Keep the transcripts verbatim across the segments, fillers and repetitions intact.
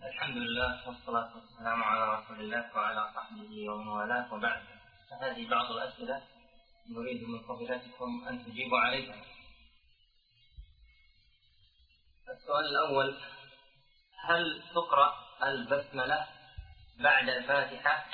الحمد لله والصلاة والسلام على رسول الله وعلى صحبه ومن والاه، وبعد. فهذه بعض الأسئلة نريد من فضيلتكم أن تجيبوا عليها. السؤال الأول: هل تقرأ البسملة بعد الفاتحة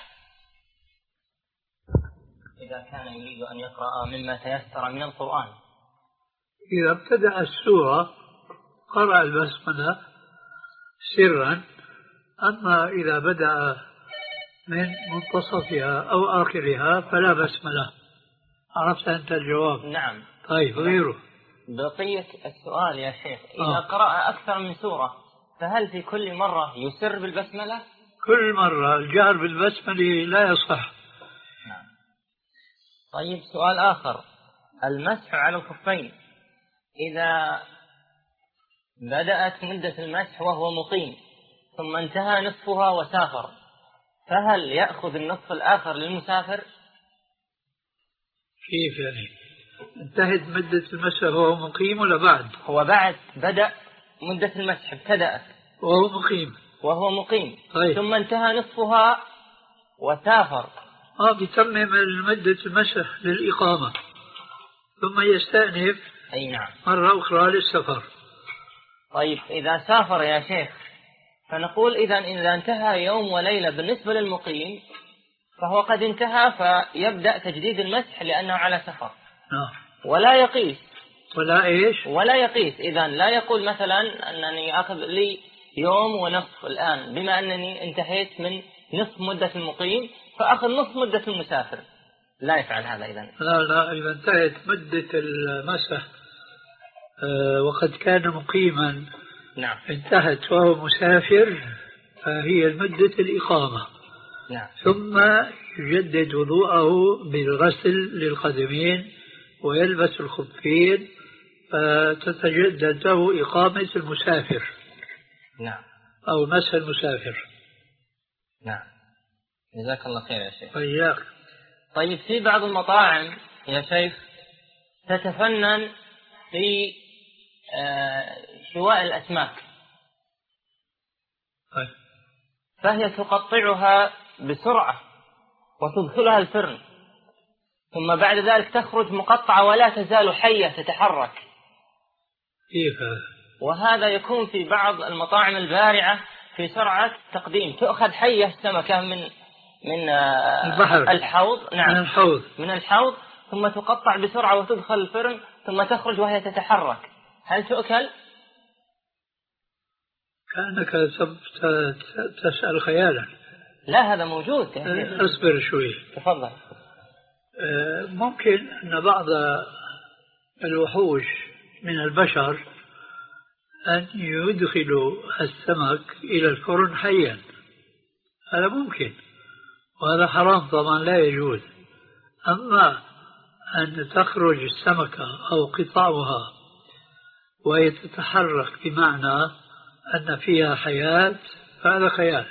إذا كان يريد أن يقرأ مما تيسر من القرآن؟ إذا ابتدأ السورة قرأ البسملة سرا، أما إذا بدأ من منتصفها أو آخرها فلا بسملة. عرفت أنت الجواب؟ نعم. طيب، غيره. بقية السؤال يا شيخ: إذا آه. قرأ أكثر من سورة فهل في كل مرة يسر بالبسملة؟ كل مرة الجهر بالبسملة لا يصح. نعم. طيب، سؤال آخر: المسح على الخفين إذا بدأت مدة المسح وهو مقيم ثم انتهى نصفها وسافر، فهل يأخذ النصف الآخر للمسافر؟ كيف يعني؟ انتهت مدة المسح وهو مقيم ولا بعد؟ هو بعد بدأ مدة المسح، ابتدأت وهو مقيم وهو مقيم. طيب. ثم انتهى نصفها وسافر. آه بيتمم مدة المسح للإقامة ثم يستأنف. أي نعم. مرة أخرى للسفر. طيب، إذا سافر يا شيخ فنقول إذا إذا انتهى يوم وليلة بالنسبة للمقيم فهو قد انتهى، فيبدأ تجديد المسح لأنه على سفر. نعم. ولا يقيس ولا إيش؟ ولا يقيس إذا لا يقول مثلا أنني أخذ لي يوم ونصف الآن بما أنني انتهيت من نصف مدة المقيم فأخذ نصف مدة المسافر. لا يفعل هذا إذن. لا لا إذا انتهت مدة المسح أه وقد كان مقيما، نعم، انتهت وهو مسافر فهي مدة الإقامة. نعم. ثم يجدد وضوءه بالغسل للقدمين ويلبس الخفين فتتجدد له إقامة المسافر. نعم. أو مسح المسافر. نعم. جزاك الله خير يا شيخ. وإياك. طيب، في بعض المطاعم يا شيخ تتفنن في شواء الأسماك، طيب. فهي تقطعها بسرعة وتدخلها الفرن ثم بعد ذلك تخرج مقطعة ولا تزال حية تتحرك. كيف هذا؟ وهذا يكون في بعض المطاعم البارعة في سرعة تقديم، تأخذ حية السمكة من من البحر، الحوض. نعم، من الحوض من الحوض ثم تقطع بسرعة وتدخل الفرن ثم تخرج وهي تتحرك. هل تؤكل؟ كأنك تسأل خيالا. لا، هذا موجود. أصبر شوي. تفضل. ممكن أن بعض الوحوش من البشر أن يدخلوا السمك إلى الفرن حيا، هذا ممكن، وهذا حرام طبعا لا يجوز. أما أن تخرج السمكة أو قطعها وهي تتحرك بمعنى أن فيها حياة فهذا خيال.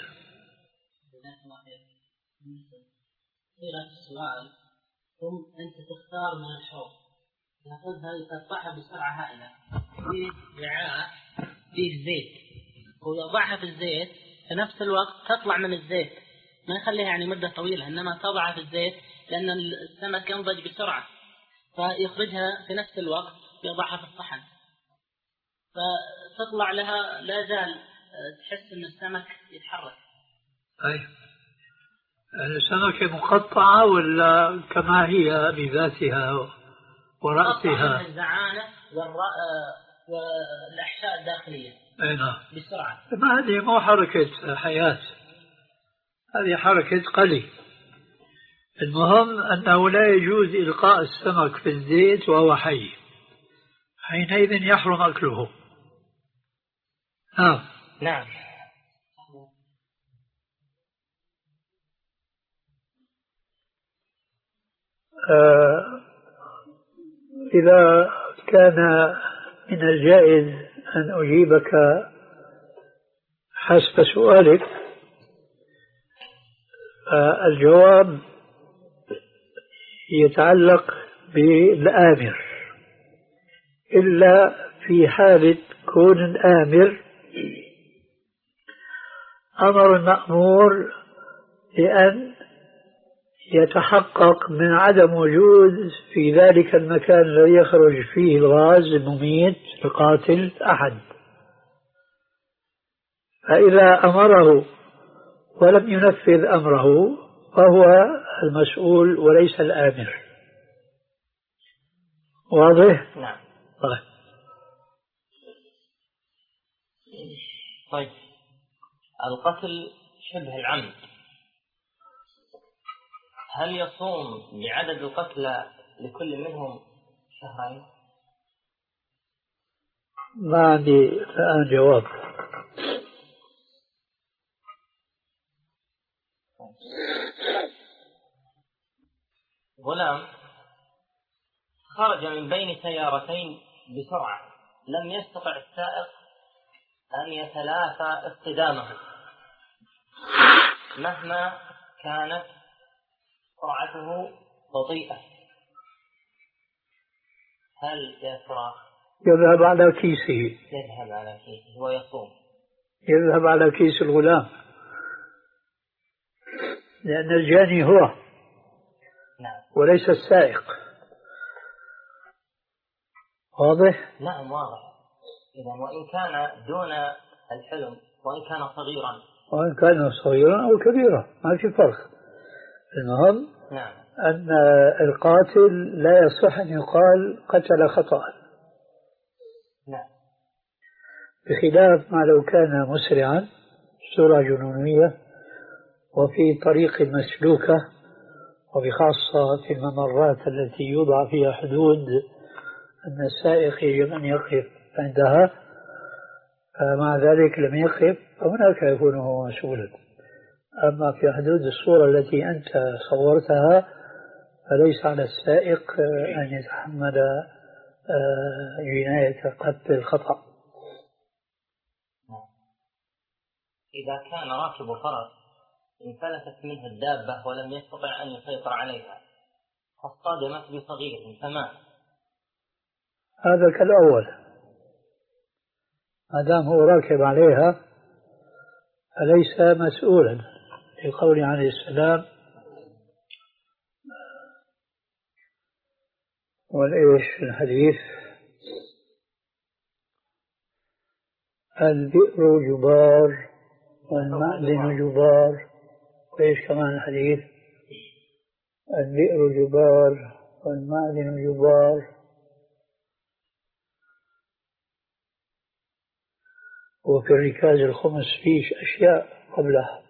السؤال: ثم أنت تختار من الحوض تأخذها تقطعها بسرعة هائلة فيه وعاء فيه زيت ويضعها في الزيت في نفس الوقت تطلع من الزيت، ما يخليها يعني مدة طويلة إنما تضعها في الزيت لأن السمك ينضج بسرعة فيخرجها في نفس الوقت يضعها في الصحن فتطلع لها لا زال تحس أن السمك يتحرك. أي السمكة مقطعة ولا كما هي بذاتها ورأسها؟ الزعانة والأحشاء الداخلية. أي نعم. بسرعة. ما هذه مو حركة حياة، هذه حركة قلي. المهم أنه لا يجوز إلقاء السمك في الزيت وهو حي، حينئذ يحرم أكله. آه. نعم. آه إذا كان من الجائز أن أجيبك حسب سؤالك، آه الجواب يتعلق بالآمر، إلا في حالة كون الآمر أمر المأمور بأن يتحقق من عدم وجود في ذلك المكان الذي يخرج فيه الغاز المميت القاتل أحد، فإذا أمره ولم ينفذ أمره فهو المسؤول وليس الآمر. واضح؟ نعم. طيب. طيب القتل شبه العمد، هل يصوم بعدد القتلى لكل منهم شهرين؟ ما عندي الآن جواب. غلام خرج من بين سيارتين بسرعة، لم يستطع السائق أن يتلافى اصطدامه مهما كانت سرعته بطيئة، هل يا ترى يذهب على كيسه؟ يذهب على كيسه ويصوم؟ يذهب على كيس الغلام، لأن الجاني هو نعم وليس السائق. واضح؟ نعم واضح. إذا وإن كان دون الحلم وإن كان صغيرا وإن كان صغيرا أو كبيرا ما في فرق. المهم نعم أن القاتل لا يصح أن يقال قتل خطأ، نعم، بخلاف ما لو كان مسرعا سرعة جنونية وفي طريق مسلوكة، وبخاصة في الممرات التي يوضع فيها حدود أن السائق يجب أن يقف عندها، مع ذلك لم يقف، فهناك يكون هو مسؤولا. أما في حدود الصورة التي أنت صورتها فليس على السائق أن يتحمل جناية قتل الخطأ. إذا كان راكب فرس انفلتت منه الدابة ولم يستطع أن يسيطر عليها فاصطدمت بصغير فمات، هذا كالأول، ما دام هو راكب عليها فليس مسؤولا، لقوله عليه السلام والإيش في الحديث البئر جبار والمأذن جبار، وإيش كمان الحديث البئر جبار والمأذن جبار، وفي الركاز الخمس فيه أشياء قبلها.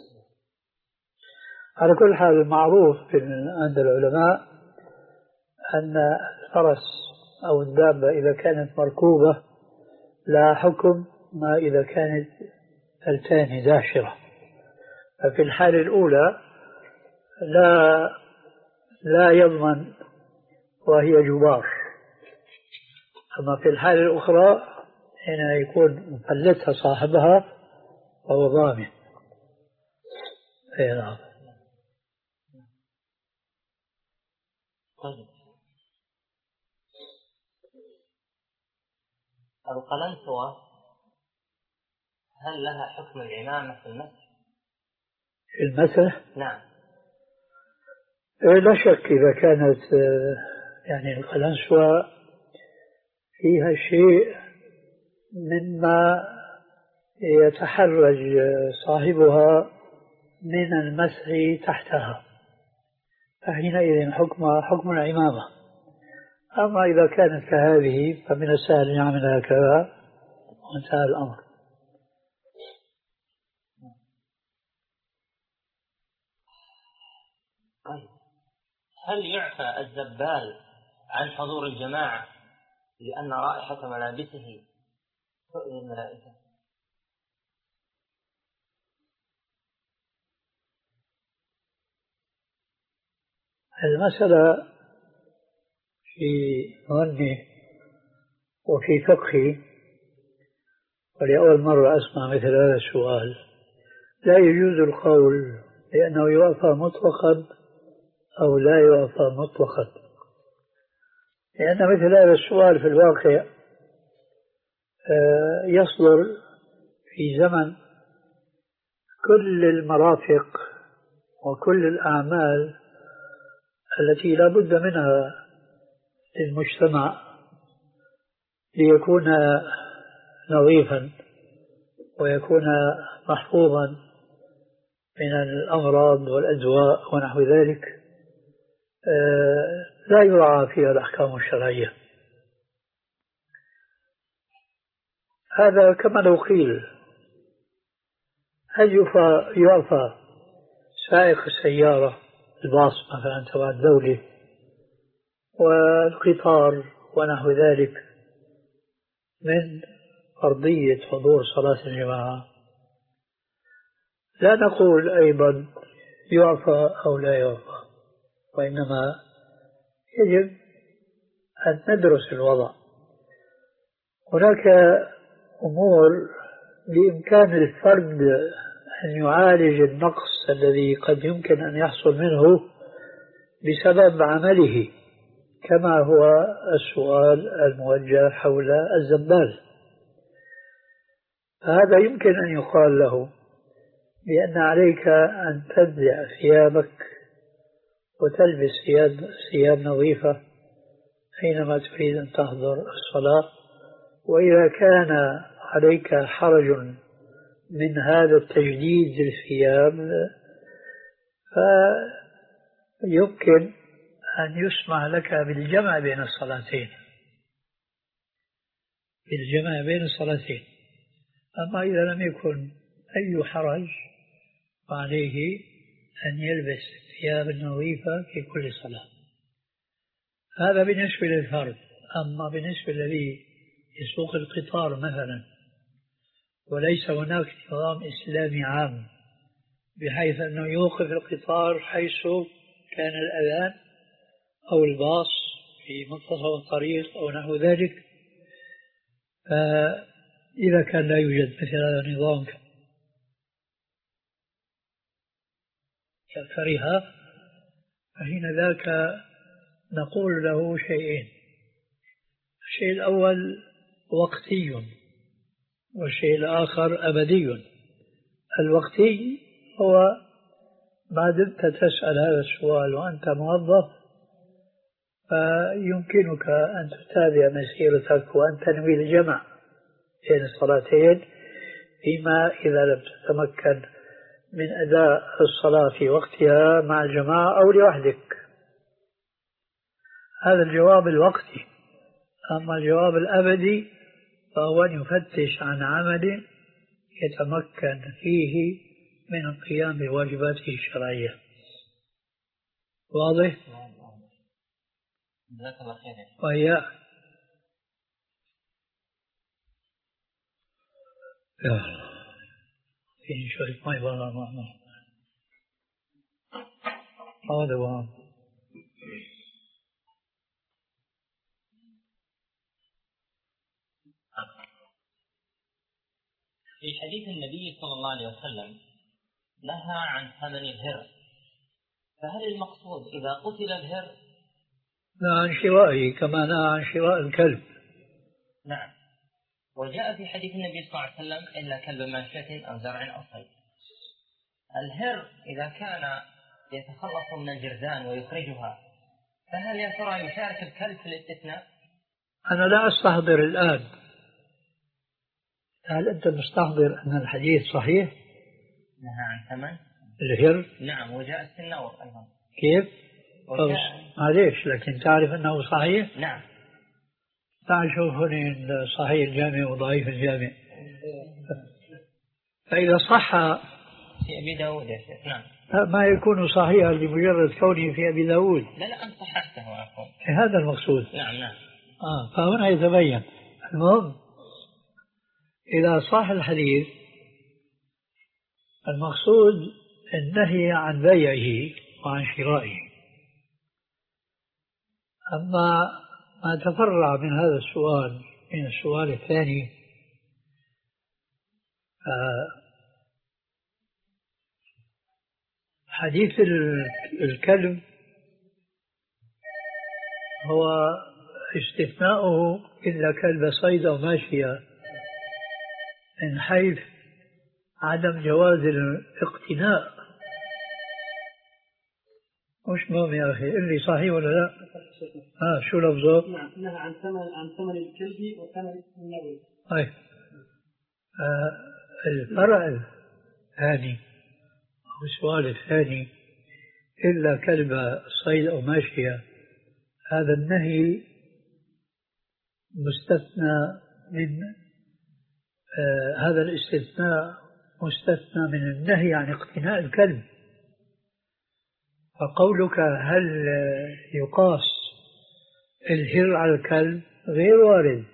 على كل حال المعروف عند العلماء أن الفرس أو الدابة إذا كانت مركوبة لا حكم ما إذا كانت التان داشرة، ففي الحالة الأولى لا لا يضمن وهي جبار، أما في الحالة الأخرى هنا يكون مفلتها صاحبها فهو ضامن. أي نعم. طيب القلنسوة هل لها حكم العمامة في المسح؟ في المسح؟ نعم. لا شك إذا كانت يعني القلنسوة فيها شيء مما يتحرج صاحبها من المسح تحتها فحينئذ حكمها حكم العمامة. أما إذا كانت كهذه فمن السهل أن يعمل هكذا وانتهى الأمر. هل يعفى الزبال عن حضور الجماعة لأن رائحة ملابسه تؤذي الملائكة؟ المسألة في ظني وفي فقهي، ولأول مرة أسمع مثل هذا السؤال، لا يجوز القول لأنه يوافى مطلقا أو لا يوافى مطلقا، لأن مثل هذا السؤال في الواقع يصدر في زمن كل المرافق وكل الأعمال التي لا بد منها للمجتمع ليكون نظيفا ويكون محفوظا من الأمراض والأدواء ونحو ذلك لا يراعى فيها الأحكام الشرعية. هذا كما لو قيل هل يعفى سائق السيارة الباص مثلا تبع الدولة والقطار ونحو ذلك من فرضية حضور صلاة الجماعة؟ لا نقول أيضا يعفى أو لا يعفى، وإنما يجب أن ندرس الوضع. هناك أمور بإمكان الفرد أن يعالج النقص الذي قد يمكن أن يحصل منه بسبب عمله، كما هو السؤال الموجه حول الزبال. هذا يمكن أن يقال له بأن عليك أن تنزع ثيابك وتلبس ثياب, ثياب نظيفة حينما تريد أن تحضر الصلاة. وإذا كان عليك حرج من هذا التجديد للثياب فيمكن أن يسمح لك بالجمع بين الصلاتين بالجمع بين الصلاتين. أما إذا لم يكن أي حرج فعليه أن يلبس الثياب النظيفة في كل صلاة. هذا بالنسبة للفرد. أما بالنسبة للذي يسوق القطار مثلا وليس هناك نظام إسلامي عام بحيث أنه يوقف القطار حيث كان الأذان أو الباص في منتصف الطريق أو نحو ذلك، فإذا كان لا يوجد مثل هذا النظام كالفريحة فحين ذاك نقول له شيئين: الشيء الأول وقتي والشيء الآخر أبدي. الوقتي هو ما دمت تسأل هذا السؤال وأنت موظف فيمكنك أن تتابع مسيرتك وأن تنوي الجمع بين الصلاتين، فيما إذا لم تتمكن من أداء الصلاة في وقتها مع الجماعة أو لوحدك. هذا الجواب الوقتي. أما الجواب الأبدي فهو أن يفتش عن عمل يتمكن فيه من القيام بواجباته الشرعية. واضح؟ جزاك الله خير. وهي في شوية ماء برا معنا هذا وهم. في حديث النبي صلى الله عليه وسلم نهى عن ثمن الهر، فهل المقصود إذا قتل الهر؟ نهى عن شرائه كما نهى عن شراء الكلب. نعم. وجاء في حديث النبي صلى الله عليه وسلم إلا كلب ماشية أو زرع أو صيد. الهر إذا كان يتخلص من الجرذان ويخرجها فهل يا ترى يشارك الكلب في الاستثناء؟ أنا لا أستحضر الآن. هل أنت مستحضر أن الحديث صحيح؟ نهى عن ثمن الهر؟ نعم. وجاء السنور أيضا. كيف؟ وجاء... معليش، لكن تعرف أنه صحيح؟ نعم. تعال شوف هنا صحيح الجامع وضعيف الجامع. فإذا صح في أبي داود يا شيخ. نعم. ما يكون صحيحا لمجرد كونه في أبي داود. لا لا أنت صححته عفوا. هذا المقصود. نعم نعم. آه فهنا يتبين. المهم إذا صح الحديث المقصود النهي عن بيعه وعن شرائه. أما ما تفرع من هذا السؤال من السؤال الثاني حديث الكلب هو استثناؤه إلا كلب صيد أو ماشية من حيث عدم جواز الاقتناء. مش مهم يا أخي، اللي صحيح ولا لا؟ ها شو لفظه؟ نعم نهى عن ثمن عن ثمن الكلب وثمن النبي. طيب آه الفرع الثاني أو السؤال الثاني إلا كلب صيد أو ماشية، هذا النهي مستثنى من آه هذا الاستثناء مستثنى من النهي عن اقتناء الكلب. فقولك هل يقاس الهر على الكلب غير وارد،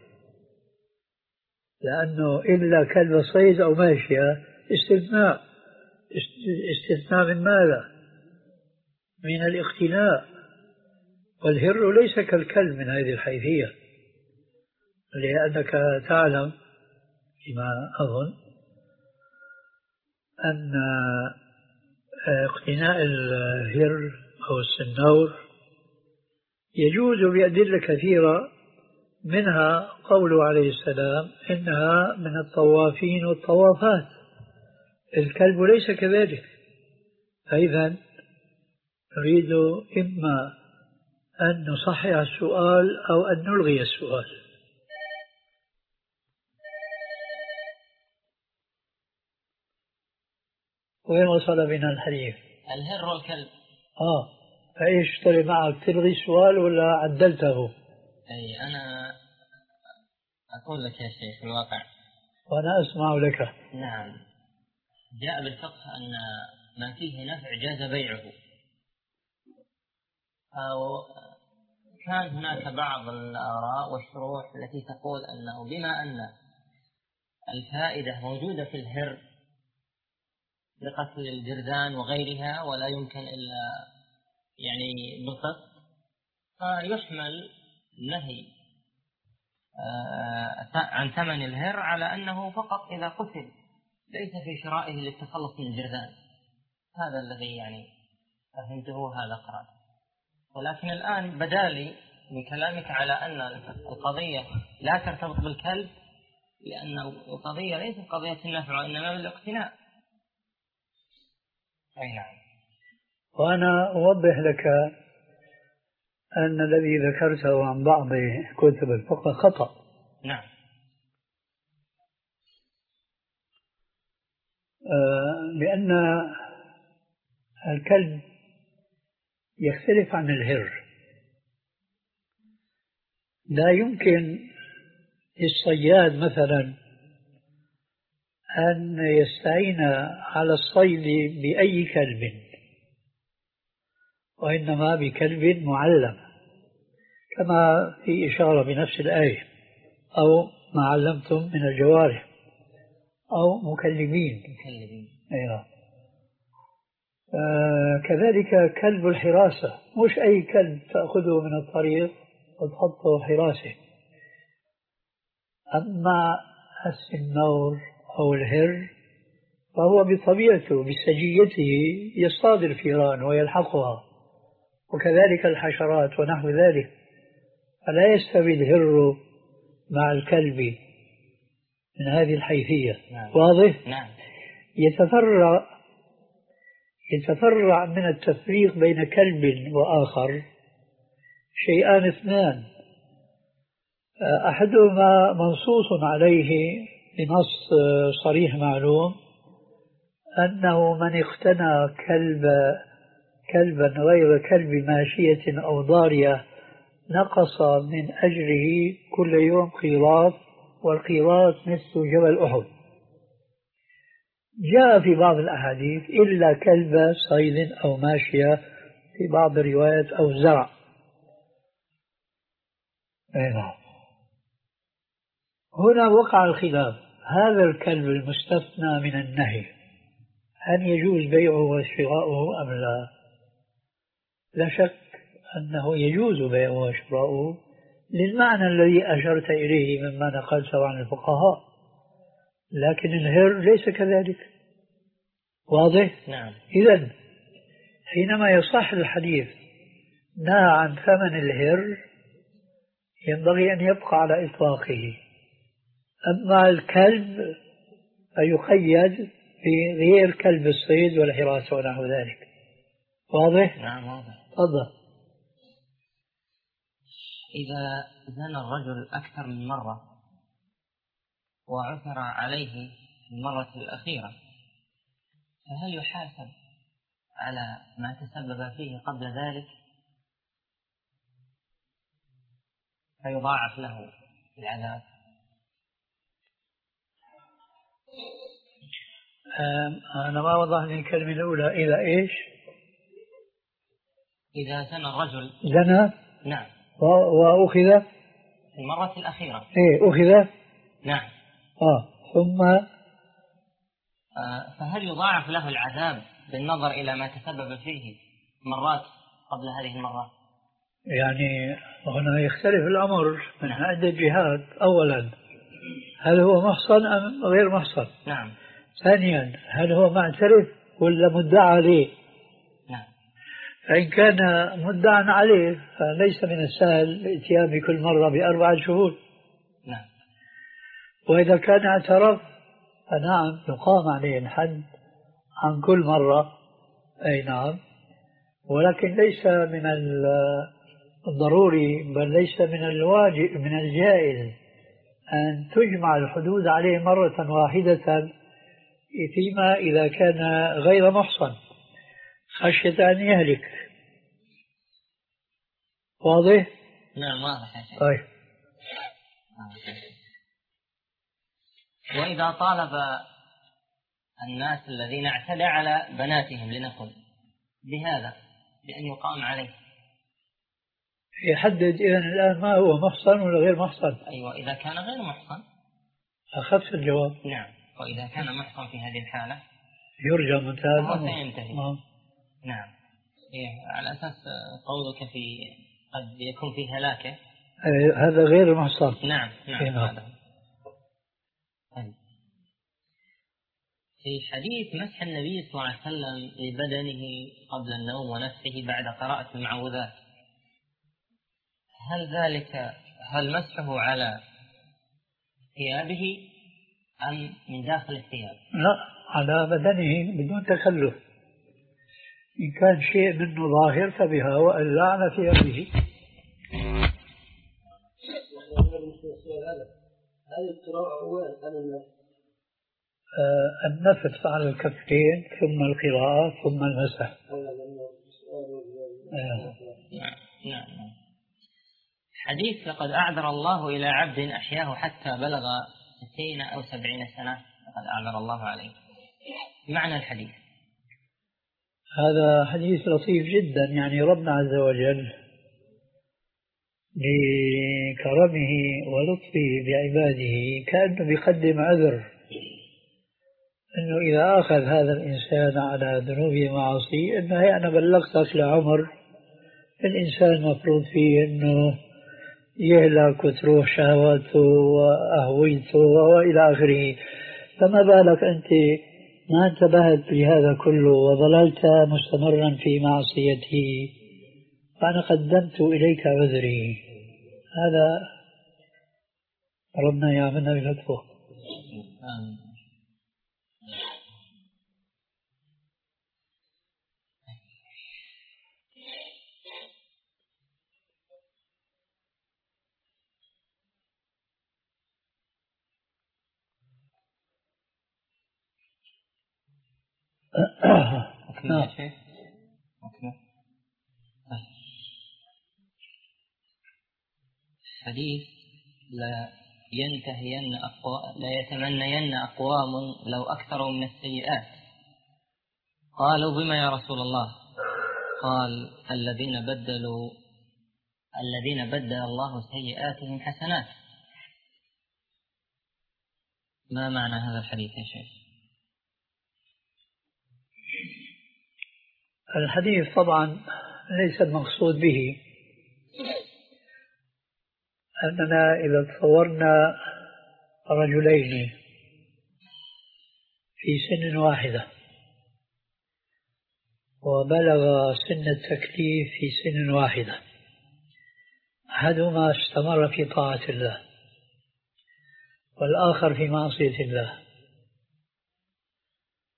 لأنه إلا كلب صيد أو ماشية استثناء. استثناء من ماذا؟ من الاقتناء، والهر ليس كالكلب من هذه الحيثية، لأنك تعلم فيما أظن أن اقتناء الهر أو السنور يجوز بأدلة كثيرة، منها قوله عليه السلام إنها من الطوافين والطوافات. الكلب ليس كذلك. فإذا نريد إما أن نصحح السؤال أو أن نلغي السؤال. وين وصل بنا الحديث؟ الهر والكلب. آه فإيش طلع معك، تلغي السؤال ولا عدلته؟ أي أنا أقول لك يا شيخ الواقع وأنا أسمع لك. نعم، جاء بالفقه أن ما فيه نفع جاز بيعه، أو كان هناك بعض الآراء والشروح التي تقول أنه بما أن الفائدة موجودة في الهر لقتل الجرذان وغيرها ولا يمكن إلا يعني بالقسط، فيحمل نهي عن ثمن الهر على أنه فقط إذا قتل، ليس في شرائه للتخلص من الجرذان. هذا الذي يعني فهمته، هذا قرأت. ولكن الآن بدالي من كلامك على أن القضية لا ترتبط بالكلب، لأن القضية ليست قضية النفع وإنما بالاقتناء. أي نعم. وأنا أوضح لك أن الذي ذكرته عن بعض كتب الفقه خطأ. نعم. لأن الكلب يختلف عن الهر. لا يمكن للصياد مثلا أن يستعين على الصيد بأي كلب، وإنما بكلب معلم، كما في إشارة بنفس الآية، أو ما علمتم من الجوارح، أو مكلمين. مكلمين. أيوة. آه كذلك كلب الحراسة، مش أي كلب تأخذه من الطريق وتحطه حراسة. أما السنور أو الهر فهو بطبيعته بسجيته يصطاد الفيران ويلحقها، وكذلك الحشرات ونحو ذلك، فلا يستوي الهر مع الكلب من هذه الحيثية. نعم. واضح؟ نعم. يتفرع يتفرع من التفريق بين كلب وآخر شيئان اثنان، أحدهما منصوص عليه بنص صريح معلوم، أنه من اقتنى كلب كلبا غير كلب ماشية أو ضارية نقص من أجره كل يوم قيراط، والقيراط مثل جبل أحد. جاء في بعض الأحاديث إلا كلب صيد أو ماشية، في بعض الروايات أو زرع. هنا وقع الخلاف، هذا الكلب المستثنى من النهي هل يجوز بيعه وشراؤه أم لا؟ لا شك أنه يجوز بيعه وشراؤه للمعنى الذي أشرت إليه مما نقلته عن الفقهاء، لكن الهر ليس كذلك. واضح؟ نعم. إذن حينما يصح الحديث نهى عن ثمن الهر ينبغي أن يبقى على إطلاقه. أما الكلب فيقيد في غير كلب الصيد والحراسة ونحو ذلك. واضح؟ نعم واضح. تفضل. إذا زنى الرجل أكثر من مرة وعثر عليه في المرة الأخيرة فهل يحاسب على ما تسبب فيه قبل ذلك فيضاعف له العذاب؟ أنا ما وضح لي الكلمة الأولى. إذا إيش؟ إذا زنى الرجل زنى نعم وأخذ في المرة الأخيرة إيه أخذ نعم آه ثم آه فهل يضاعف له العذاب بالنظر إلى ما تسبب فيه مرات قبل هذه المرات؟ يعني هنا يختلف الأمر من نعم. عدة جهات. أولا هل هو محصن أم غير محصن؟ نعم. ثانيا هل هو معترف ولا مدعى عليه؟ نعم. فإن كان مدعى عليه فليس من السهل الاتيان بكل مرة بأربعة شهور. نعم. وإذا كان اعترف فنعم يقام عليه الحد عن كل مرة. أي نعم. ولكن ليس من الضروري بل ليس من الواجب من الجائز أن تجمع الحدود عليه مرة واحدة فيما إذا كان غير محصن خشية أن يهلك. واضح؟ نعم واضح يا شيخ. طيب. وإذا طالب الناس الذين اعتدى على بناتهم لنقل بهذا بأن يقام عليه يحدد إذن الآن ما هو محصن ولا غير محصن. أيوة إذا كان غير محصن أخذت الجواب. نعم. وإذا كان محصن في هذه الحالة يرجى منتهى هو سينتهي. آه. نعم. إيه على أساس قولك في قد يكون في هلاكه هذا غير محصن. نعم نعم, نعم. هذا. طيب. في حديث مسح النبي صلى الله عليه وسلم لبدنه قبل النوم ونفسه بعد قراءة المعوذات هل ذلك هل مسحه على ثيابه أم من داخل الثياب؟ لا على بدنه بدون تكلف. إن كان شيء منه ظاهر فبها وإلا على ثيابه. هذه القراءة أولا على النفس. آه النفس على الكفين ثم القراءة ثم المسح. آه. نعم نعم. حديث لقد أعذر الله إلى عبد أحياه حتى بلغ ستين أو سبعين سنة لقد أعذر الله عليه. معنى الحديث هذا حديث لطيف جدا. يعني ربنا عز وجل لكرمه ولطفه بعباده كأنه بيقدم عذر أنه إذا أخذ هذا الإنسان على ذنوبه ومعاصيه أنه أنا بلغتك لعمر الإنسان مفروض فيه أنه يهلك وتروح شهواته وأهويته وإلى آخره. فما بالك أنت ما انتبهت لهذا كله وظللت مستمرا في معصيته فأنا قدمت إليك عذري. هذا ربنا يعملنا بلطفه. أكمل شيء أكمل. حديث لا ينتهين أقوام لا يتمنين أقوام لو أكثروا من السيئات. قالوا بما يا رسول الله؟ قال الذين بدلوا الذين بدل الله سيئاتهم حسنات. ما معنى هذا الحديث يا شيخ؟ الحديث طبعا ليس المقصود به أننا إذا تصورنا رجلين في سن واحدة وبلغ سن التكليف في سن واحدة أحدهما استمر في طاعة الله والآخر في معصية الله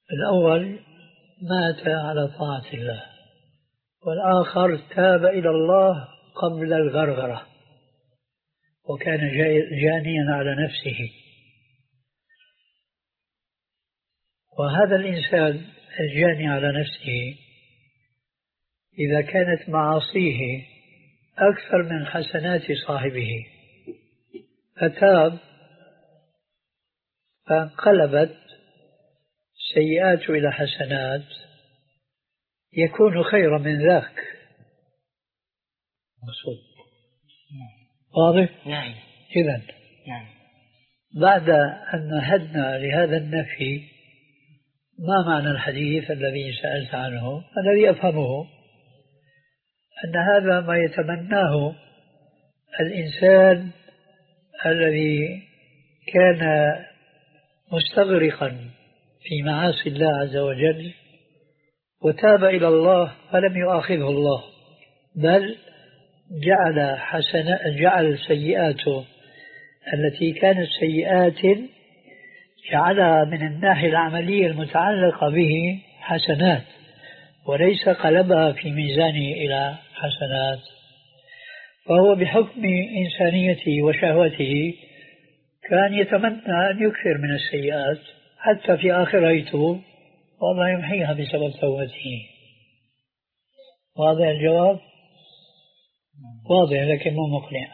الأول مات على طاعة الله، والآخر تاب إلى الله قبل الغرغرة وكان جانيا على نفسه. وهذا الإنسان الجاني على نفسه إذا كانت معاصيه أكثر من حسنات صاحبه فتاب فانقلبت سيئات إلى حسنات يكون خيرا من ذاك. مقصود واضح؟ نعم. إذن نعم. بعد أن مهدنا لهذا النفي ما معنى الحديث الذي سألت عنه؟ الذي أفهمه أن هذا ما يتمناه الإنسان الذي كان مستغرقا في معاصي الله عز وجل وتاب إلى الله فلم يؤاخذه الله، بل جعل حسن جعل سيئاته التي كانت سيئات جعلها من الناحية العملية المتعلقة به حسنات، وليس قلبها في ميزانه إلى حسنات. فهو بحكم إنسانيته وشهوته كان يتمنى أن يكثر من السيئات حتى في آخر يتوب والله يمحيها بسبب توبته. واضح الجواب؟ واضح لكن مو مقنع.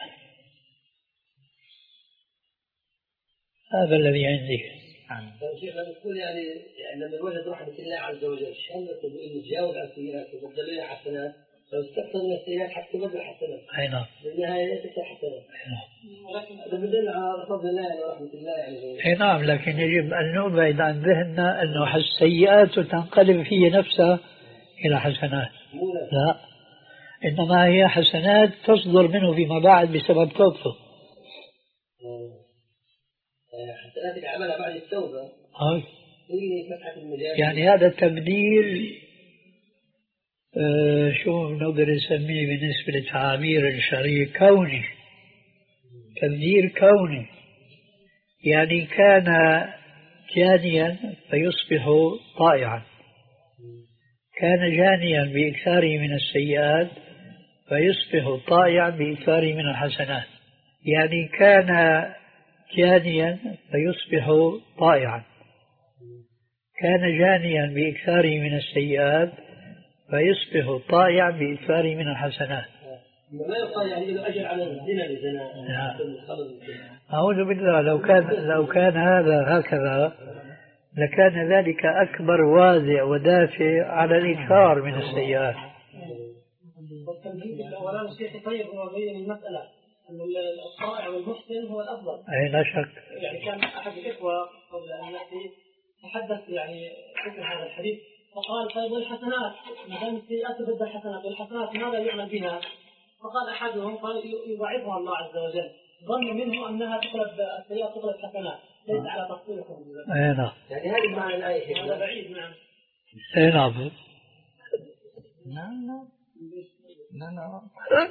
هذا الذي عندي. شيخ لما تقول يعني لما الوجد رحمة الله عز وجل هل نقول إنه تجاوز عن السيئات وبدل لنا حسنات فاستقصد من السيئات حتى بدل حسنات؟ أي نعم. بالنهاية ليست حسنات. أي نعم. ولكن هذا بدل على فضل الله ورحمة الله يعني. أي نعم، لكن يجب أن نبعد عن ذهننا أنه السيئات تنقلب في نفسها إلى حسنات. لا، إنما هي حسنات تصدر منه فيما بعد بسبب توبته. حسنات عملها بعد التوبة. هاي. فتحة المجال. يعني هذا التبديل آه شو نقدر نسميه بالنسبة لتعابير الشرعية؟ كوني. تبديل كوني، يعني كان جانيا فيصبح طائعا، كان جانيا بإكثاره من السيئات فيصبح طائعا بإكثاره من الحسنات، يعني كان جانيا فيصبح طائعا، كان جانيا بإكثاره من السيئات فيصبح طائعا بإكثاره من الحسنات. ما يقال يعني له أجر على الزنا لزنا. أعوذ بالله، لو كان لو كان هذا هكذا لكان ذلك أكبر وازع ودافع على الإكثار من السيئات. والتمهيد الأولاني الشيخ طيب هو بين المسألة أن الطائع والمحسن هو الأفضل. أي لا شك. يعني كان أحد الإخوة قبل أن يأتي تحدث يعني ذكر هذا الحديث فقال طيب والحسنات ما دام السيئات تبدل حسنات والحسنات ماذا يعمل بها؟ فقال أحدهم قال يضاعفها الله عز وجل، ظن منه أنها تقلب السيئات تقلب حسنات ليس على تفصيلكم. أي نعم. يعني هذه معنى الآية. هذا بعيد. نعم. أي نعم. نعم نعم. نعم نعم.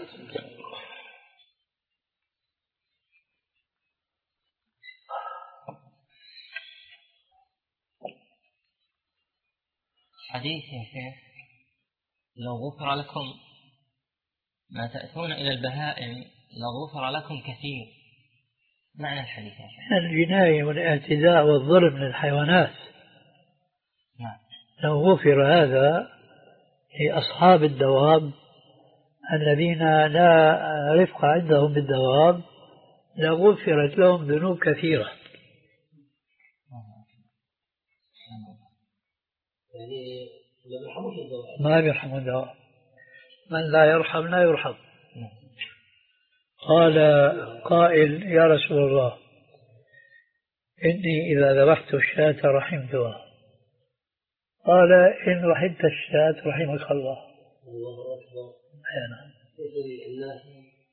حديث يا شيخ لو غفر لكم ما تأتون إلى البهائم لغفر لكم كثير، معنى الحديث يا شيخ الجناية والاعتداء والظلم للحيوانات. نعم. لو غفر هذا لأصحاب الدواب الذين لا رفق عندهم بالدواب لغفرت لهم ذنوب كثيرة. يعني ما بيرحموش الدواب. ما بيرحموا الدواب، من لا يرحم لا يرحم. قال قائل يا رسول الله إني إذا ذبحت الشاة رحمتها، قال إن رحمت الشاة رحمك الله. الله أكبر. أنا الناس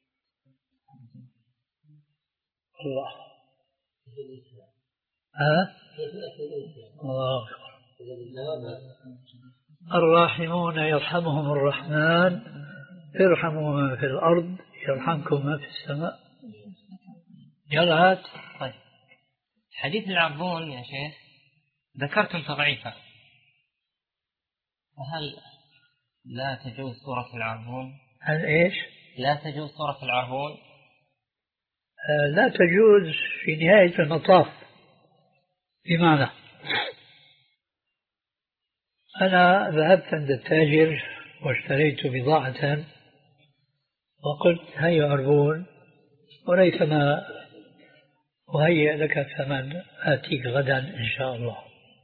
الله ها الله أكبر. الراحمون يرحمهم الرحمن ارحموا من في الأرض يرحمكم من في السماء. جلعت. طيب حديث العربون يا شيخ ذكرتم تضعيفه فهل لا تجوز صورة العربون؟ هل إيش؟ لا تجوز صورة العربون؟ آه لا تجوز في نهاية المطاف. بمعنى أنا ذهبت عند التاجر واشتريت بضاعة وقلت هيا عربون وريثما وهيئ لك ثمن آتيك غدا إن شاء الله.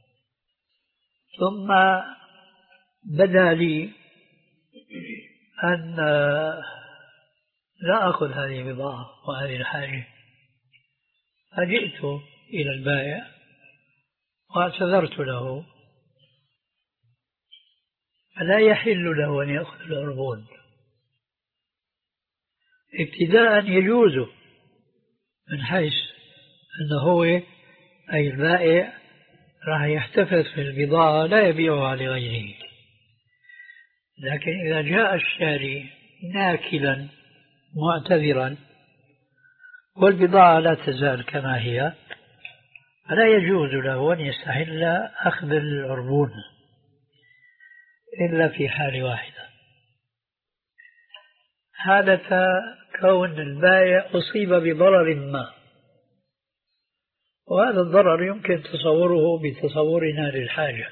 ثم بدا لي أن لا أخذ هذه البضاعة وهذه الحاجة، فجئت إلى البائع واعتذرت له، فلا يحل له أن يأخذ العربون. ابتداء يجوز من حيث أنه هو أي البائع راح يحتفظ في البضاعة لا يبيعها لغيره، لكن إذا جاء الشاري ناكلا معتذرا والبضاعة لا تزال كما هي فلا يجوز له أن يستحل أخذ العربون إلا في حال واحدة، حالة كون البائع أصيب بضرر ما، وهذا الضرر يمكن تصوره بتصورنا للحاجة.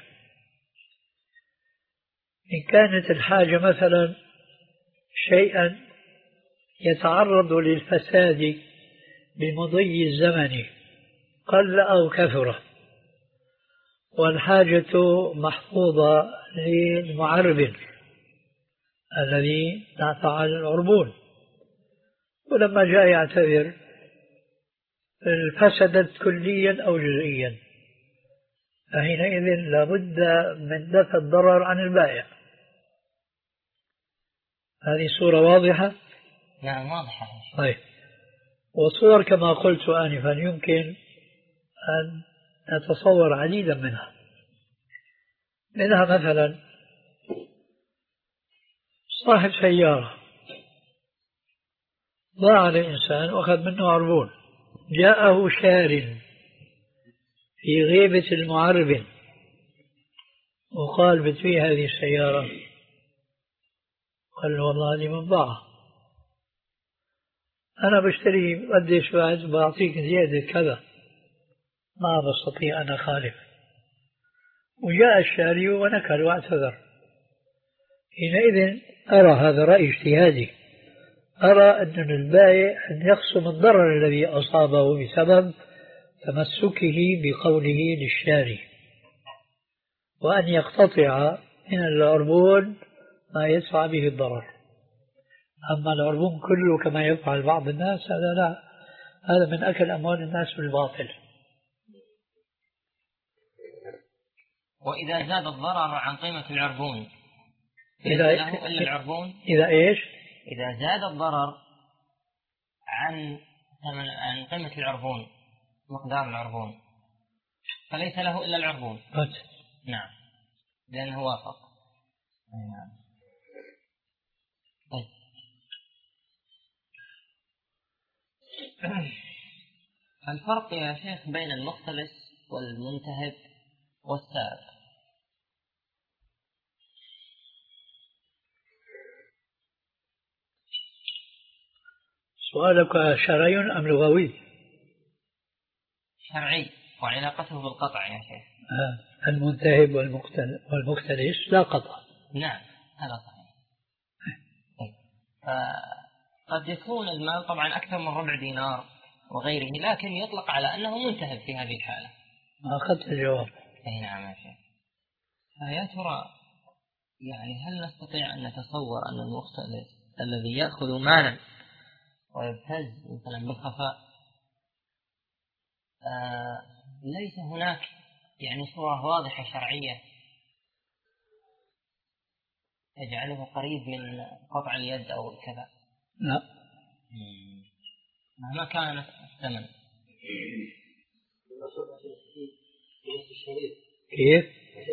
إن كانت الحاجة مثلا شيئا يتعرض للفساد بمضي الزمن قل أو كثر، والحاجة محفوظة للمعرب الذي نعطى على العربون، ولما جاء يعتذر فسدت كليا أو جزئيا، فحينئذ لابد من دفع الضرر عن البائع. هذه صورة واضحة؟ نعم واضحة. طيب، وصور كما قلت آنفا يمكن أن نتصور عديدا منها. منها مثلا صاحب سيارة ضاع الإنسان وأخذ منه عربون، جاءه شار في غيبة المعرب وقال بتبيع هذه السيارة، قال له والله هذه منباعة، أنا بشتري قديش بعد بعطيك زيادة كذا، ما بستطيع أن أخالف. وجاء الشاري ونكر واعتذر، حينئذ أرى هذا رأي اجتهادي، أرى أن البائع أن يخصم الضرر الذي أصابه بسبب تمسكه بقوله للشاري، وأن يقتطع من العربون ما يدفع به الضرر. أما العربون كله كما يفعل بعض الناس هذا لا، هذا من أكل أموال الناس بالباطل. وإذا زاد الضرر عن قيمة العربون إذا له إلا العربون؟ إذا إيش؟ إذا زاد الضرر عن عن قيمة العربون، مقدار العربون، فليس له إلا العربون. بس. نعم، لأنه وافق. نعم. طيب. الفرق يا شيخ بين المختلس والمنتهب والسائق؟ سؤالك شرعي أم لغوي؟ شرعي، وعلاقته بالقطع يا شيخ. آه. المنتهب والمختلس لا قطع. نعم هذا صحيح. قد يكون المال طبعا أكثر من ربع دينار وغيره، لكن يطلق على أنه منتهب في هذه الحالة. ما أخذت الجواب. أي نعم يا شيخ. فيا ترى يعني هل نستطيع أن نتصور أن المختلس الذي يأخذ مالا ويبتز مثلا بالخفاء آه ليس هناك يعني صورة واضحة شرعية تجعله قريب من قطع اليد أو كذا؟ لا، مهما كان الثمن. كيف؟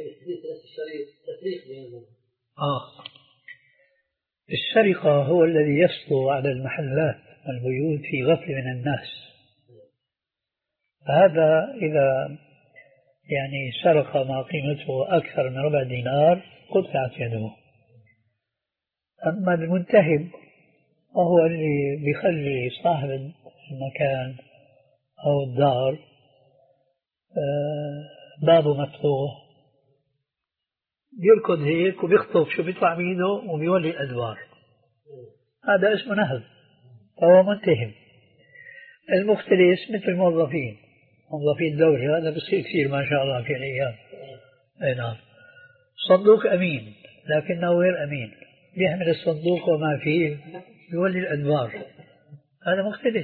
آه السرقة هو الذي يسطو على المحلات والبيوت في غفل من الناس، هذا إذا يعني سرق ما قيمته أكثر من ربع دينار قطعت يده. أما المنتهب وهو اللي بيخلي صاحب المكان أو الدار بابه مفتوح بيركض هيك وبيخطف شو بيطلع بيده وبيولي الأدوار، هذا اسمه نهب، فهو منتهب. المختلس مثل الموظفين، موظفين الدولة، هذا بصير كثير ما شاء الله في الأيام. أي نعم. صندوق أمين لكنه غير أمين، بيحمل الصندوق وما فيه يولي الأدوار، هذا مختلس.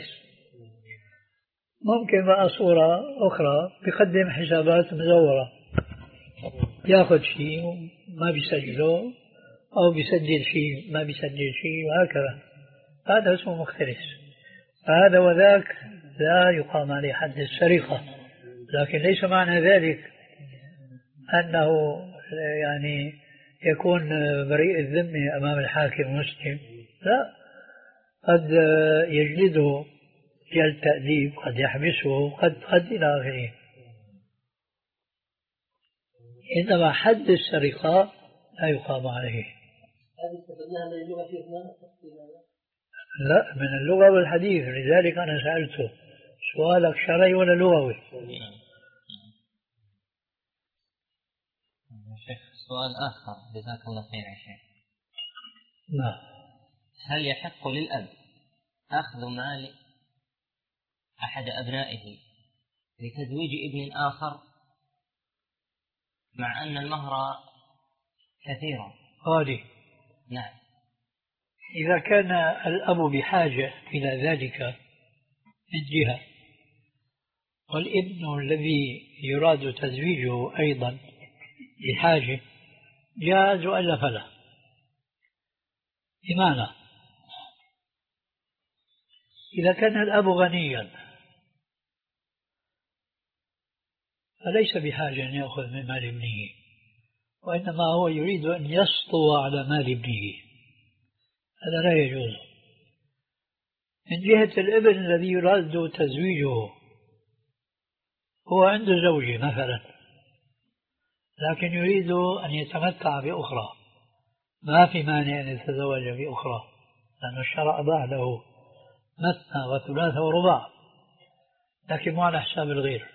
ممكن بقى صورة أخرى بيقدم حسابات مزورة، ياخذ شيء ما بيسجله أو بيسجل شيء ما بيسجل شيء وهكذا، هذا اسمه مختلس. هذا وذاك لا يقام عليه حد السرقة، لكن ليس معنى ذلك أنه يعني يكون بريء الذمة أمام الحاكم المسلم، لا، قد يجلده جلد تأديب، قد يحبسه، قد قد إلى آخره. إنما حد السرقة لا يقام عليه. لا، من اللغة والحديث، لذلك أنا سألته سؤالك شرعي ولا لغوي؟ شيخ سؤال آخر جزاك الله خير يا شيخ. نعم. هل يحق للأب أخذ مال أحد أبنائه لتزويج ابن آخر مع أن المهر كثيرا؟ غالي. نعم. إذا كان الأب بحاجة إلى ذلك من جهة، والابن الذي يراد تزويجه أيضا بحاجة، جاز وألا فلا. بمعنى إذا كان الأب غنيا فليس بحاجة أن يأخذ من مال ابنه، وإنما هو يريد أن يسطو على مال ابنه، هذا لا يجوز. من جهة الابن الذي يراد تزويجه، هو عنده زوجة مثلا لكن يريد أن يتمتع بأخرى، ما في مانع أن يتزوج بأخرى، لأن الشرع أباح له مثنى وثلاثة ورباع، لكن مو على حساب الغير.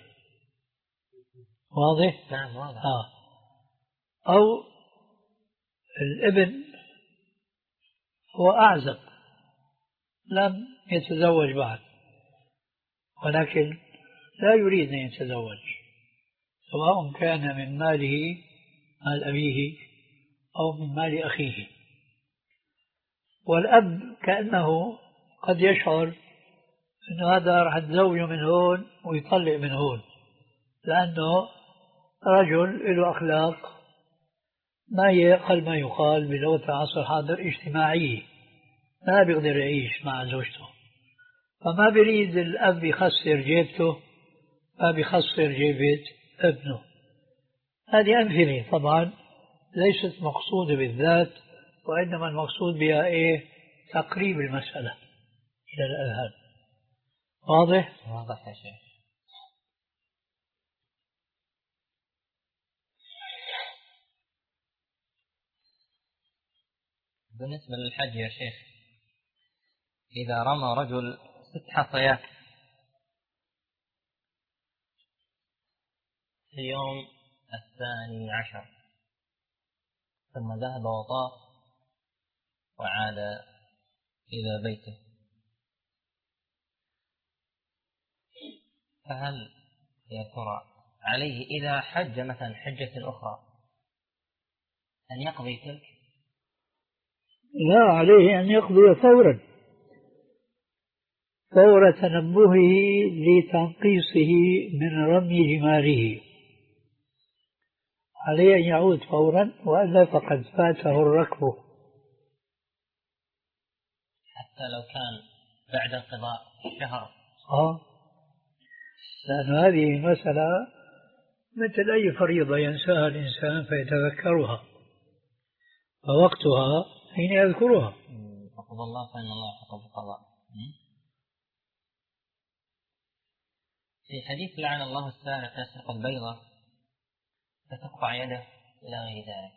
واضح؟ نعم واضح. آه. أو الابن هو أعزب لم يتزوج بعد، ولكن لا يريد أن يتزوج، سواء كان من ماله مال أبيه أو من مال أخيه. والأب كأنه قد يشعر أن هذا راح يتزوج من هون ويطلق من هون، لأنه رجل له أخلاق ما يقل ما يقال بلغة العصر الحاضر اجتماعي، ما بيقدر يعيش مع زوجته، فما بيريد الأب يخسر جيبته، ما بيخسر جيبة ابنه. هذه أمثلة طبعا ليست مقصودة بالذات، وإنما المقصود بها إيه؟ تقريب المسألة إلى الأذهان. واضح؟ واضح يا شيخ. بالنسبة للحج يا شيخ، إذا رمى رجل ست حصيات في يوم الثاني عشر ثم ذهب وطاف وعاد إلى بيته، فهل يا ترى عليه إذا حج مثلا حجة أخرى أن يقضي تلك؟ لا، عليه أن يقضي فورا، فور تنبهه لتنقيصه من رمي جماره، عليه أن يعود فورا، وإلا فقد فاته الركب. حتى لو كان بعد انقضاء شهر. آه، لأن هذه مسألة مثل أي فريضة ينساها الإنسان فيتذكرها، فوقتها حين يذكرها. فقد الله فإن الله حفظ القضاء. في حديث لعن الله السارق يسرق البيضة، فتقطع يده إلى غير ذلك.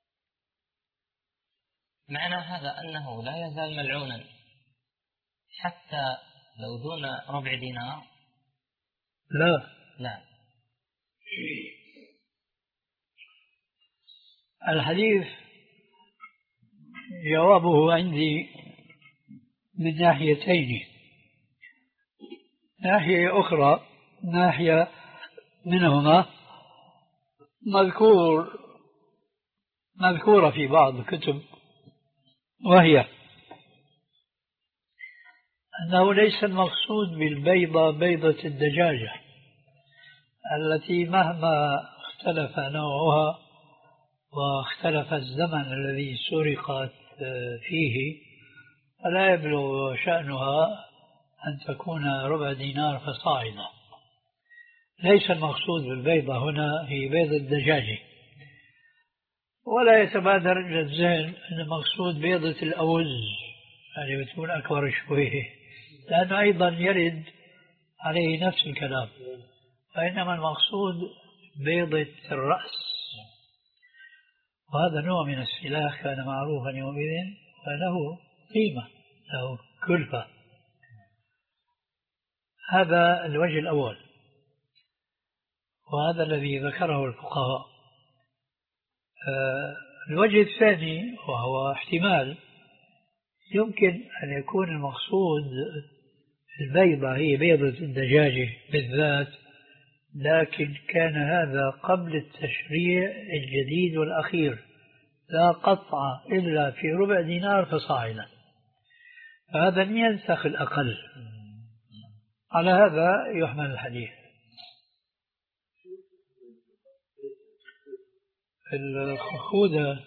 معنى هذا أنه لا يزال ملعونا حتى لو دون ربع دينار؟ لا لا. الحديث جوابه عندي من ناحيتين. ناحية أخرى، ناحية منهما مذكور مذكورة في بعض الكتب، وهي أنه ليس المقصود بالبيضة بيضة الدجاجة التي مهما اختلف نوعها واختلف الزمن الذي سرقت فيه فلا يبلغ شأنها أن تكون ربع دينار فصاعدا. ليس المقصود بالبيضة هنا هي بيضة الدجاجة، ولا يتبادر إلى الذهن أن المقصود بيضة الأوز، يعني بتكون أكبر شوية، لأنه أيضا يرد عليه نفس الكلام، وإنما المقصود بيضة الرأس، وهذا نوع من السلاح كان معروفا يومئذ وله قيمة، له كلفة. هذا الوجه الأول، وهذا الذي ذكره الفقهاء. الوجه الثاني وهو احتمال يمكن أن يكون المقصود البيضة هي بيضة الدجاجة بالذات، لكن كان هذا قبل التشريع الجديد والأخير، لا قطع إلا في ربع دينار فصاعدا، فهذا ينسخ الأقل. على هذا يحمل الحديث. الخوذة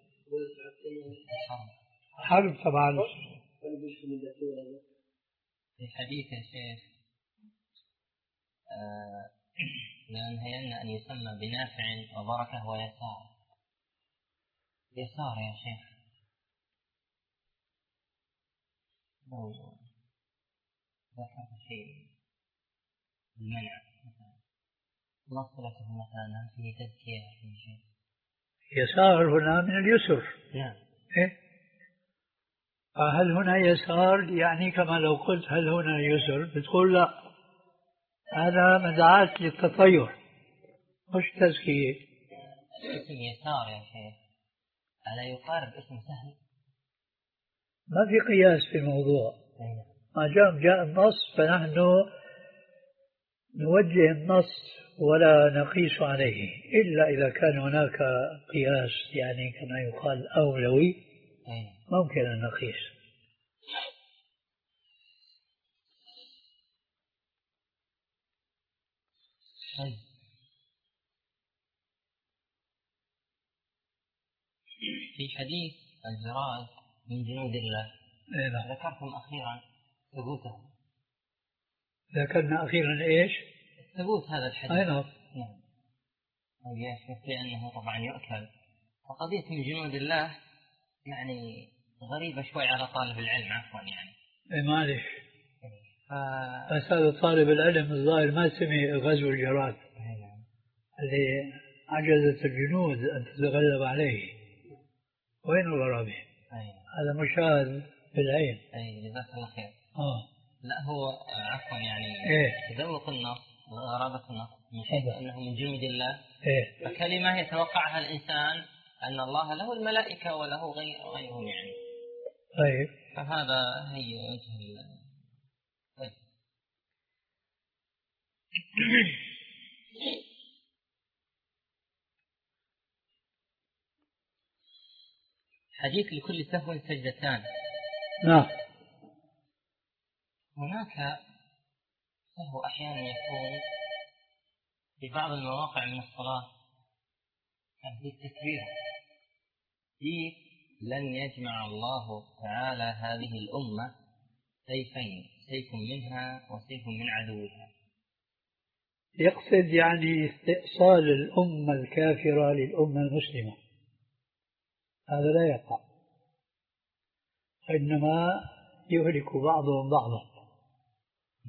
حرب طبعا. في حديث يا شيخ آه لأنهين أن يسمى بنافع وبركة ويسار. يسار يا شيخ لو ذكرت شيء المنع مثلا نصلته مثلا فيه تزكية في شيء. يسار هنا من اليسر. نعم. إيه؟ هل هنا يسار يعني كما لو قلت هل هنا يسر بتقول لا، هذا مدعاة للتطير مش تزكية. اسم يسار يا شيخ ألا يقارب اسم سهل؟ ما في قياس في الموضوع. ما جاء جاء النص فنحن نوجه النص ولا نقيس عليه إلا إذا كان هناك قياس، يعني كما يقال أولوي ممكن أن نقيس. في حديث الجراد من جنود الله إيه ذكرتم أخيرا ثبوته. ذكرنا أخيرا إيش؟ ثبوت هذا الحديث. أي نعم. نعم. لأنه طبعا يؤكل. فقضية من جنود الله يعني غريبة شوي على طالب العلم عفوا يعني. إيه معلش. ف... بس هذا طالب العلم الظاهر ما سمي غزو الجراد اللي عجزت الجنود أن تتغلب عليه. وين الغرابة؟ هذا مشاهد بالعين. أي جزاك الله خير. آه. لا هو عفوا يعني إيه؟ تذوق النص غرابة النص من حيث أنه من جنود الله. إيه؟ فكلمة يتوقعها الإنسان أن الله له الملائكة وله غير غيرهم يعني. طيب. فهذا هي وجه ال... طيب. حديث لكل سهو سجدتان. نعم. هناك سهو أحيانا يكون في بعض المواقع من الصلاة كان في التكبير في لن يجمع الله تعالى هذه الأمة سيفين، سيف منها وسيف من عدوها. يقصد يعني استئصال الأمة الكافرة للأمة المسلمة، هذا لا يقع، إنما يهلك بعضهم بعضا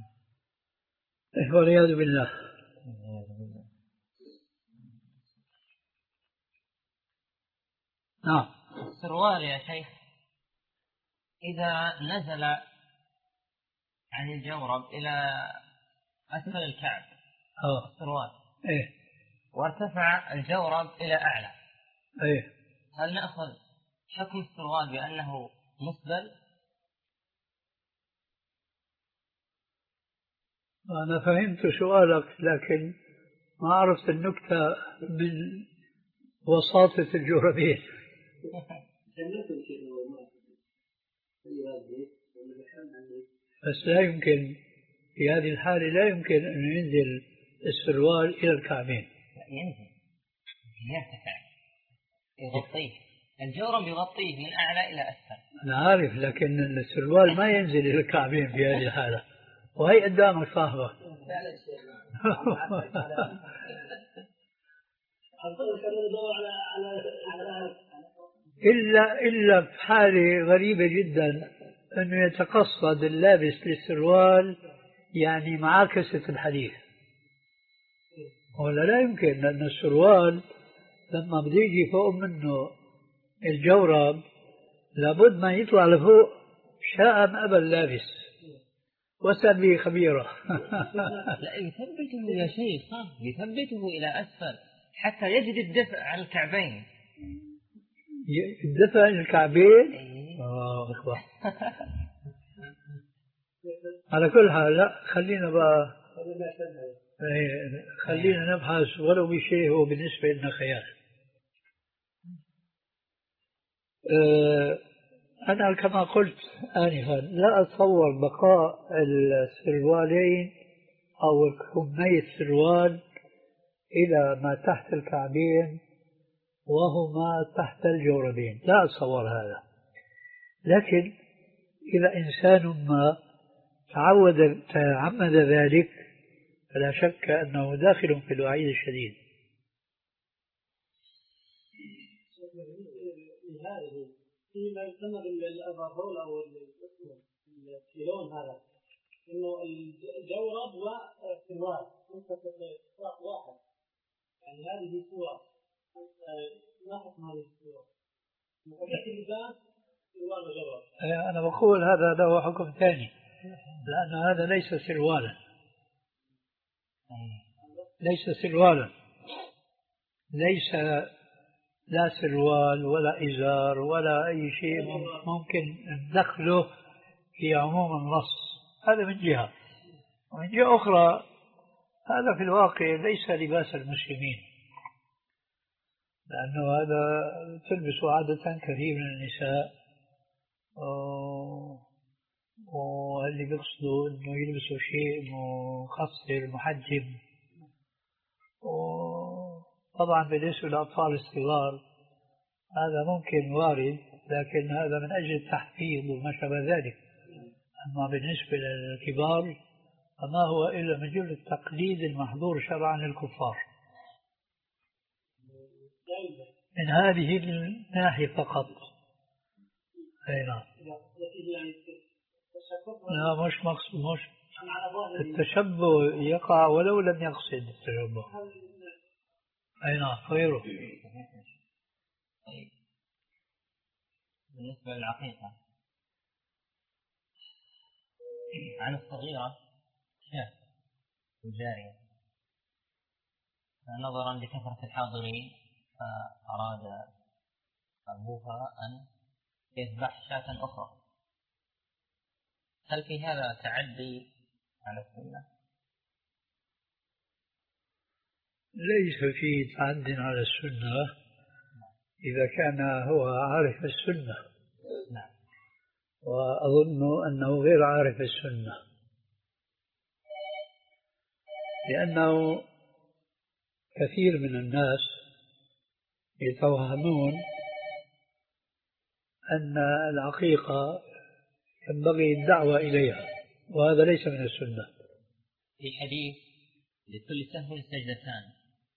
والعياذ بالله. نعم. السروال يا شيخ إذا نزل عن الجورب إلى أسفل الكعب أوه. السروال إيه. وارتفع الجورب إلى أعلى، إيه. هل نأخذ حكم السروال بأنه مسبل؟ أنا فهمت سؤالك لكن ما عرفت النكتة من وساطة الجوربين. بس لا يمكن في هذه الحالة لا يمكن أن ينزل السروال إلى الكعبين. ينزل يرتفع يغطيه، الجورب يغطيه من أعلى إلى أسفل. أنا عارف لكن السروال ما ينزل إلى الكعبين في هذه الحالة، وهي قدامك فاهمة. إلا إلا في حالة غريبة جدا أنه يتقصد اللابس للسروال يعني معاكسة الحديث، ولا لا يمكن، لأن السروال لما بده يجي فوق منه الجورب لابد ما يطلع لفوق شاء أم أبى اللابس. واسأل به خبيرة. لا يثبته يا شيخ، يثبته إلى أسفل حتى يجد الدفء على الكعبين. الدفء على الكعبين؟ إيه. آه إخوة. على كل حال لا خلينا بقى خلينا نبحث ولو بشيء هو بالنسبة لنا خيال. أه أنا كما قلت آنفا لا أتصور بقاء السروالين أو كمي السروال إلى ما تحت الكعبين وهما تحت الجوربين، لا أتصور هذا. لكن إذا إنسان ما تعود تعمد ذلك فلا شك أنه داخل في الوعيد الشديد. فيما يسمى بالأفرول أو الكيلون، هذا إنه الجورب والسروال منطقة واحد، يعني هذه صورة ما حكم هذه الصورة؟ مقابلة اللباس سروال وجورب. أنا بقول هذا له حكم ثاني، لأن هذا ليس سروالا، ليس سروالا، ليس لا سروال ولا إزار ولا أي شيء ممكن ندخله في عموم النص. هذا من جهة، ومن جهة أخرى هذا في الواقع ليس لباس المسلمين، لأنه هذا تلبس عادة كثير من النساء، واللي بيقصدوا أنه يلبسوا شيء مخصر محجب. طبعا بالنسبة للأطفال الصغار هذا ممكن وارد، لكن هذا من أجل التحفيظ وما شابه ذلك. أما بالنسبة للكبار فما هو إلا من جل التقليد المحظور شرعا للكفار من هذه الناحية فقط. أي نعم. لا مش مقصود، مش التشبه يقع ولو لم يقصد التشبه. أي نعم غيره. بالنسبة للعقيقة عن الصغيرة شاة وجارية، نظرا لكثرة الحاضرين فأراد أبوها أن يذبح شاة أخرى، هل في هذا تعدي على السنة؟ ليس فيه تعد على السنة إذا كان هو عارف السنة، وأظن أنه غير عارف السنة، لأنه كثير من الناس يتوهمون أن العقيقة ينبغي الدعوة إليها، وهذا ليس من السنة. في حديث لكل سهو سجدتان،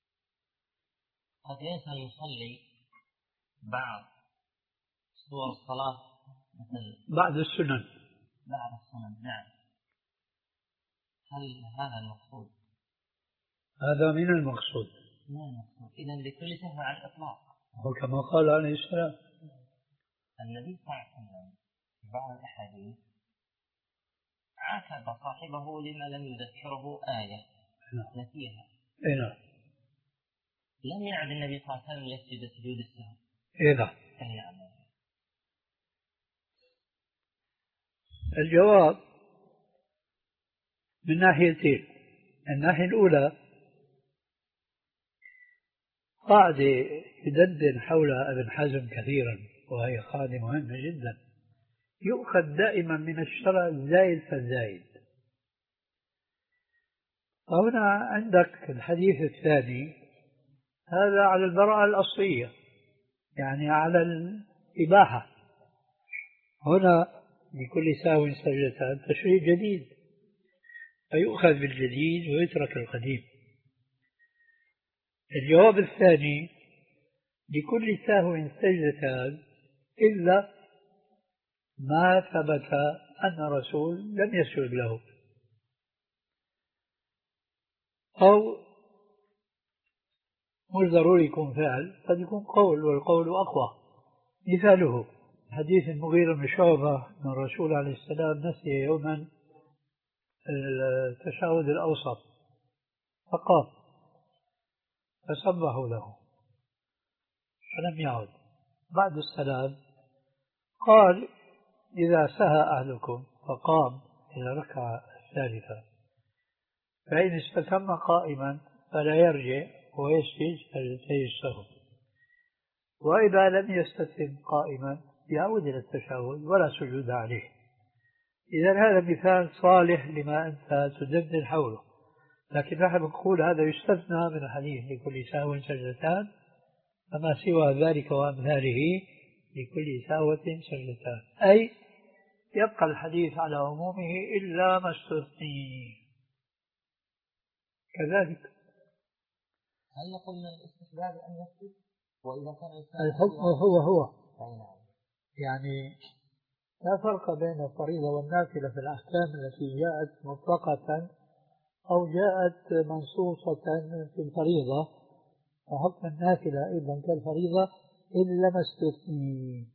قد ينسى المصلي بعض صور الصلاة مثل بعد السنن، بعد السنن. نعم، هل هذا المقصود؟ هذا من المقصود. من المقصود إذن لكل سهو على الإطلاق. وكما قال عليه السلام. النبي صلى الله عليه وسلم في بعض الأحاديث عاتب صاحبه لما لم يذكره آية نسيها. إيه نعم. لم يعد النبي صلى الله عليه وسلم يسجد سجود السهو. إيه نعم. أي نعم. الجواب من ناحيتين. الناحية الأولى قاعدة يدندن حولها ابن حزم كثيرا، وهي قاعدة مهمة جدا. يؤخذ دائما من الشرع الزايد فالزايد. هنا عندك الحديث الثاني هذا على البراءة الأصلية، يعني على الإباحة. هنا لكل ساو سجدتان تشريع جديد، فيؤخذ بالجديد ويترك القديم. الجواب الثاني لكل سهو سجدتان إلا ما ثبت أن الرسول لم يسجد له، أو مش ضروري يكون فعل، قد يكون قول، والقول أقوى. مثاله حديث المغيرة بن شعبة أن الرسول عليه السلام نسي يوما التشهد الأوسط فقام فسبحوا له فلم يعد. بعد السلام قال إذا سهى أهلكم فقام إلى الركعة الثالثة فإن استتم قائما فلا يرجع ويسجد سجدتي السهو، وإذا لم يستتم قائما يعود إلى التشهد ولا سجود عليه. إذا هذا مثال صالح لما أنت تدندن حوله، لكن نحن نقول هذا يستثنى من الحديث لكل سهو سجدتان، فما سوى ذلك وأمثاله لكل سهوة سجدتان، أي يبقى الحديث على عمومه إلا ما استثني. كذلك هل نقول من الاستحباب أن يسجد؟ وإذا كان الحكم هو هو يعني لا فرق بين الفريضة والنافلة في الأحكام التي جاءت مطلقة أو جاءت منصوصة في الفريضة، وحكم النافلة أيضا كالفريضة إلا ما استثني.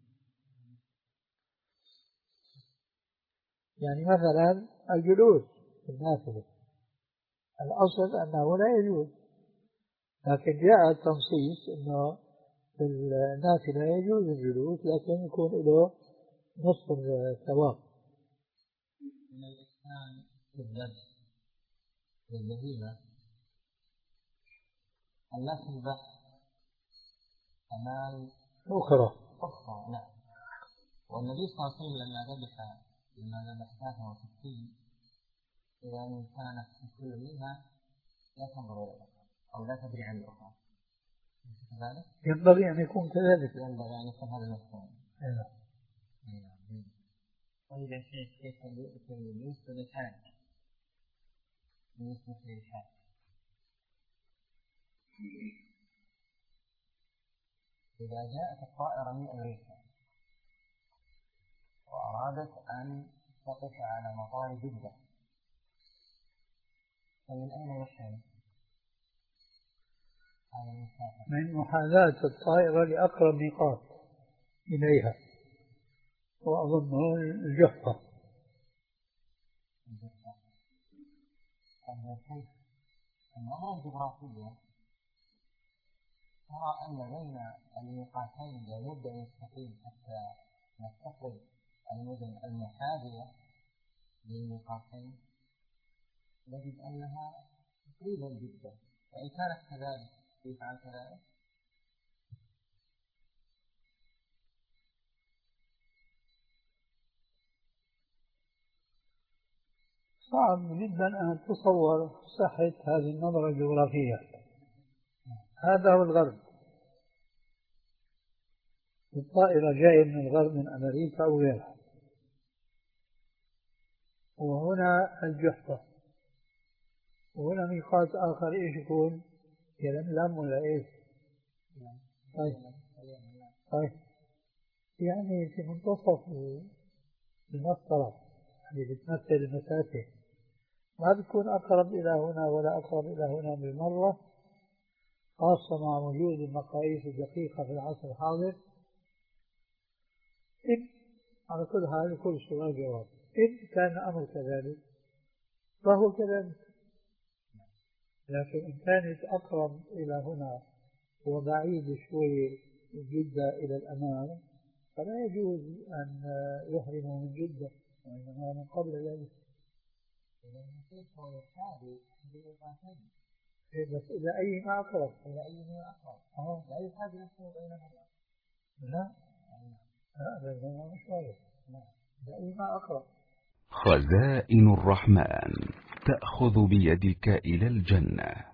يعني مثلا الجلوس في النافلة الأصل أنه لا يجوز، لكن جاء التنصيص أنه في النافلة يجوز الجلوس لكن يكون له نصف الثواب. من الإحسان في الذبح للبهيمة أن لا تذبح أمام أخرى أخرى. نعم. والنبي صلى الله عليه وسلم لما ذبح لما ذبح ذاته وستين إذا إن كانت كل منها لا تنظر إلى الأخرى أو لا تدري عن الأخرى، ينبغي أن يكون كذلك. ينبغي أن يكون هذا المفهوم. طيب يا شيخ كيف بالنسبة للحاج؟ بالنسبة للحاج إذا جاءت الطائرة من أمريكا وأرادت أن تقف على مطار جدة فمن أين يحرم؟ من محاذاة الطائرة لأقرب ميقات إليها، وأظنه الجحفة. النظرة الجغرافية ترى أن بين الميقاتين لابد أن يستقيم حتى نستقبل المدن المحاذية للميقاتين نجد أنها تقريبا جدا، فإن كانت كذلك يفعل كذلك. صعب جدا أن تتصور صحة هذه النظرة الجغرافية. هذا هو الغرب، الطائرة جاية من الغرب من أمريكا أو غيرها، وهنا الجحفة، وهنا ميقات آخر إيش يكون؟ يلملم ولا إيش؟ طيب. طيب. يعني في منتصف المسطرة اللي بتمثل المسافة، ما بتكون أقرب إلى هنا ولا أقرب إلى هنا بالمرة، خاصة مع وجود المقاييس الدقيقة في العصر الحاضر. إن على كل حال كل سؤال جواب. إن كان الأمر كذلك فهو كذلك، لكن إن كانت أقرب إلى هنا وبعيد شوي جدة إلى الأمام فلا يجوز أن يحرموا من جدة، وإنما من قبل ذلك. بس إلى أي ما أقرب، إلى أي ما أقرب، أه لا يحاج نفسه بينهما. لا لا بينهما مش واجب، إلى أي ما أقرب. خزائن الرحمن تأخذ بيدك إلى الجنة.